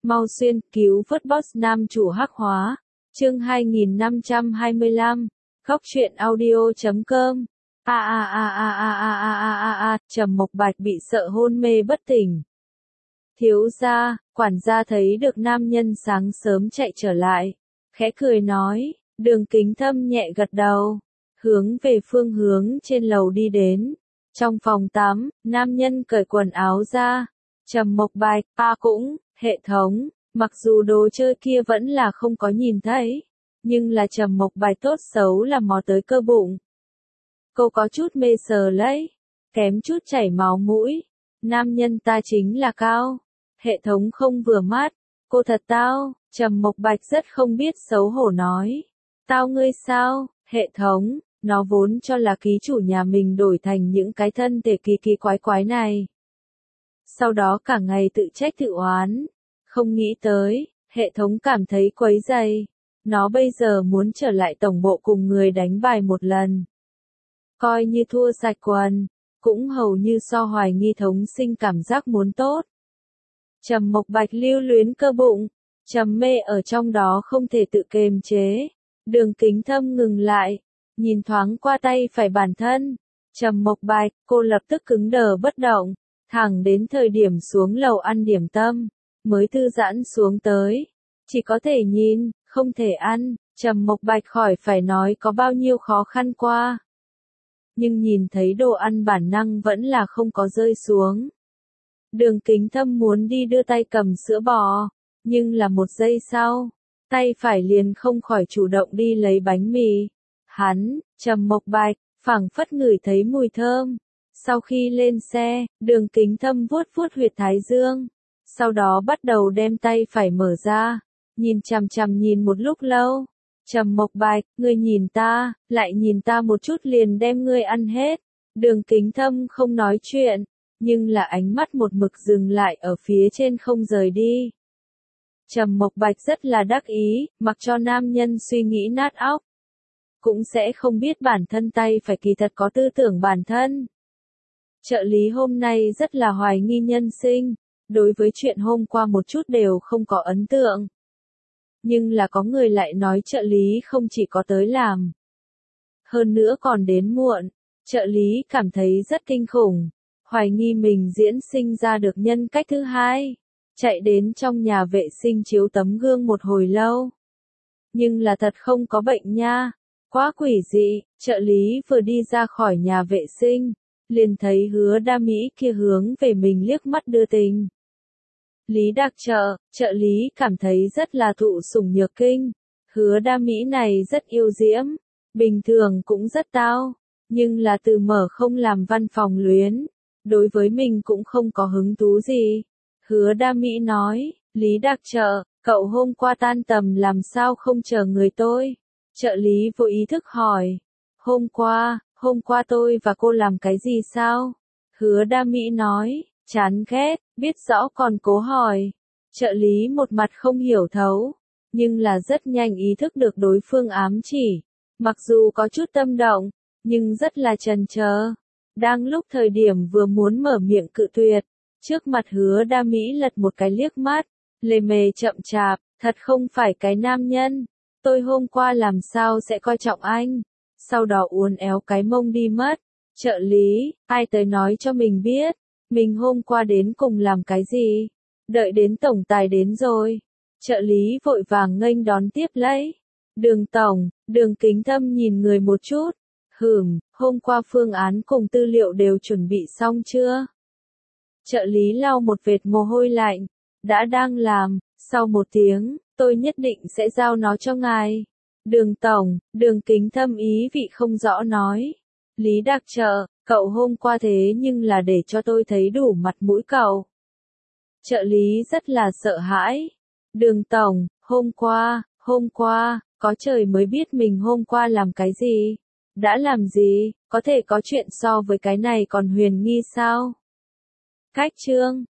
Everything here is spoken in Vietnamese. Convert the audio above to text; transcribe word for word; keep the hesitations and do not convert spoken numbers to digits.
Mau xuyên cứu vớt boss nam chủ hắc hóa. Chương hai nghìn năm trăm hai mươi lăm. Góc truyện audio chấm com. A a a a a a a a a a, Trầm Mộc Bạch bị sợ hôn mê bất tỉnh. Thiếu gia, quản gia thấy được nam nhân sáng sớm chạy trở lại, khẽ cười nói, Đường Kính Thâm nhẹ gật đầu, hướng về phương hướng trên lầu đi đến. Trong phòng tắm, nam nhân cởi quần áo ra. Trầm Mộc Bạch, a cũng, hệ thống, mặc dù đồ chơi kia vẫn là không có nhìn thấy, nhưng là Trầm Mộc Bạch tốt xấu là mò tới cơ bụng. Cô có chút mê sờ lấy, kém chút chảy máu mũi. Nam nhân ta chính là cao. Hệ thống không vừa mắt, cô thật tao. Trầm Mộc Bạch rất không biết xấu hổ nói. Tao ngươi sao, hệ thống, nó vốn cho là ký chủ nhà mình đổi thành những cái thân thể kỳ kỳ quái quái này. Sau đó cả ngày tự trách tự oán, không nghĩ tới, hệ thống cảm thấy quấy rầy. Nó bây giờ muốn trở lại tổng bộ cùng người đánh bài một lần. Coi như thua sạch quần, cũng hầu như so Hoài Nghi thống sinh cảm giác muốn tốt. Trầm Mộc Bạch lưu luyến cơ bụng, trầm mê ở trong đó không thể tự kiềm chế. Đường Kính Thâm ngừng lại, nhìn thoáng qua tay phải bản thân. Trầm Mộc Bạch, cô lập tức cứng đờ bất động, thẳng đến thời điểm xuống lầu ăn điểm tâm, mới thư giãn xuống tới. Chỉ có thể nhìn, không thể ăn. Trầm Mộc Bạch khỏi phải nói có bao nhiêu khó khăn qua. Nhưng nhìn thấy đồ ăn bản năng vẫn là không có rơi xuống. Đường Kính Thâm muốn đi đưa tay cầm sữa bò, nhưng là một giây sau, tay phải liền không khỏi chủ động đi lấy bánh mì. Hắn, Trầm Mộc Bạch, phảng phất ngửi thấy mùi thơm. Sau khi lên xe, Đường Kính Thâm vuốt vuốt huyệt thái dương, sau đó bắt đầu đem tay phải mở ra, nhìn chằm chằm nhìn một lúc lâu. Trầm Mộc Bạch, ngươi nhìn ta, lại nhìn ta một chút liền đem ngươi ăn hết. Đường Kính Thâm không nói chuyện, nhưng là ánh mắt một mực dừng lại ở phía trên không rời đi. Trầm Mộc Bạch rất là đắc ý, mặc cho nam nhân suy nghĩ nát óc, cũng sẽ không biết bản thân tay phải kỳ thật có tư tưởng bản thân. Trợ lý hôm nay rất là hoài nghi nhân sinh, đối với chuyện hôm qua một chút đều không có ấn tượng. Nhưng là có người lại nói trợ lý không chỉ có tới làm, hơn nữa còn đến muộn. Trợ lý cảm thấy rất kinh khủng, hoài nghi mình diễn sinh ra được nhân cách thứ hai, chạy đến trong nhà vệ sinh chiếu tấm gương một hồi lâu. Nhưng là thật không có bệnh nha, quá quỷ dị. Trợ lý vừa đi ra khỏi nhà vệ sinh, liền thấy Hứa Đa Mỹ kia hướng về mình liếc mắt đưa tình. Lý Đặc Trợ, trợ lý cảm thấy rất là thụ sủng nhược kinh. Hứa Đa Mỹ này rất yêu diễm, bình thường cũng rất tao, nhưng là từ mở không làm văn phòng luyến, đối với mình cũng không có hứng thú gì. Hứa Đa Mỹ nói, Lý Đặc Trợ, cậu hôm qua tan tầm làm sao không chờ người tôi? Trợ lý vô ý thức hỏi, hôm qua, hôm qua tôi và cô làm cái gì sao? Hứa Đa Mỹ nói, chán ghét, biết rõ còn cố hỏi. Trợ lý một mặt không hiểu thấu, nhưng là rất nhanh ý thức được đối phương ám chỉ. Mặc dù có chút tâm động, nhưng rất là chần chờ. Đang lúc thời điểm vừa muốn mở miệng cự tuyệt, trước mặt Hứa Đa Mỹ lật một cái liếc mắt, lề mề chậm chạp, thật không phải cái nam nhân. Tôi hôm qua làm sao sẽ coi trọng anh? Sau đó uốn éo cái mông đi mất. Trợ lý, ai tới nói cho mình biết, mình hôm qua đến cùng làm cái gì? Đợi đến tổng tài đến rồi. Trợ lý vội vàng nghênh đón tiếp lấy. Đường tổng, Đường Kính Thâm nhìn người một chút. Hửm, hôm qua phương án cùng tư liệu đều chuẩn bị xong chưa? Trợ lý lau một vệt mồ hôi lạnh. Đã đang làm, sau một tiếng, tôi nhất định sẽ giao nó cho ngài. Đường tổng, Đường Kính Thâm ý vị không rõ nói. Lý Đặc Trợ, cậu hôm qua thế nhưng là để cho tôi thấy đủ mặt mũi cậu. Trợ lý rất là sợ hãi. Đường tổng, hôm qua, hôm qua, có trời mới biết mình hôm qua làm cái gì. Đã làm gì, có thể có chuyện so với cái này còn huyền nghi sao? Cách chương.